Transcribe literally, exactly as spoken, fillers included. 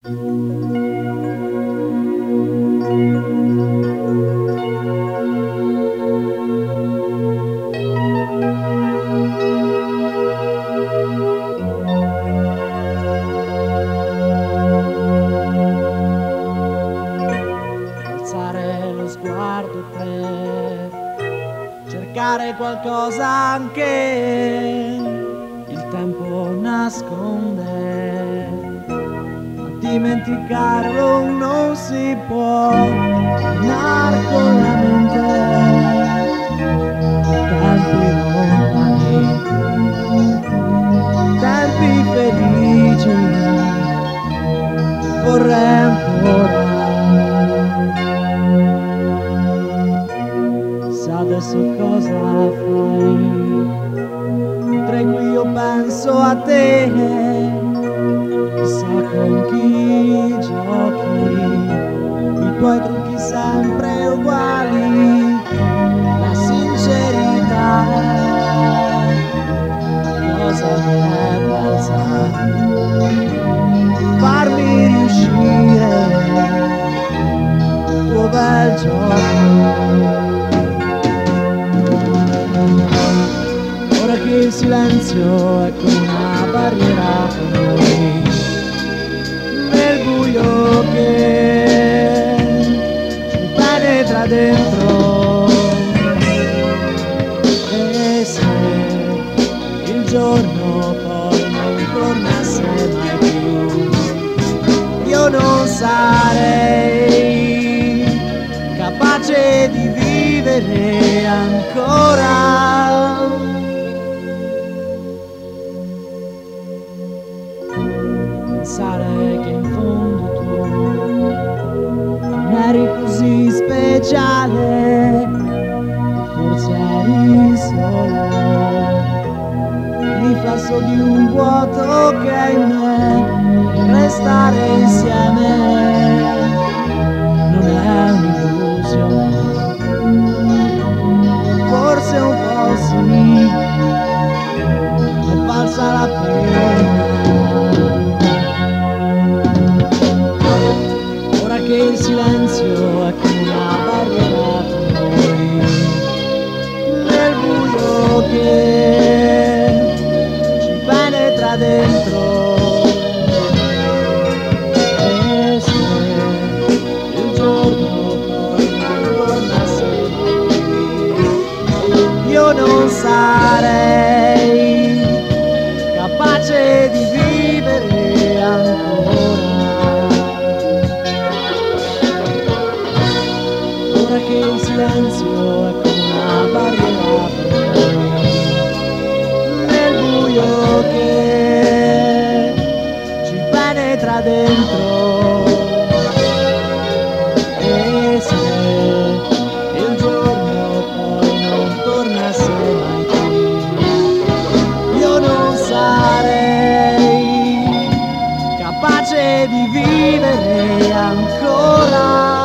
Alzare lo sguardo per cercare qualcosa anche il tempo nasconde, ma dimenticarlo non si può. Andare con la mente tempi lontani, tempi felici, vorrei ancora. Se adesso cosa fai, mentre qui io penso a te, chissà con chi giochi, i tuoi trucchi sempre uguali, la sincerità, cosa mi è valsa farmi riuscire il tuo bel gioco. Ora che il silenzio è come una barriera per noi, nel buio che ci penetra dentro, e se il giorno poi non tornasse mai più, io non sarei capace di vivere ancora. Pensare che in fondo tu non eri così speciale, forse eri solo il riflesso di un vuoto che è in me, e restare insieme non è un'illusione, forse un po' sì, è falsa la pena. Che il silenzio è come una barriera per noi, nel buio che ci penetra dentro, e se il giorno poi non tornasse mai, io non sarei capace di vivere ancora. Che il silenzio è come una barriera per noi, nel buio che ci penetra dentro, e se il giorno poi non tornasse mai più, io non sarei capace di vivere ancora.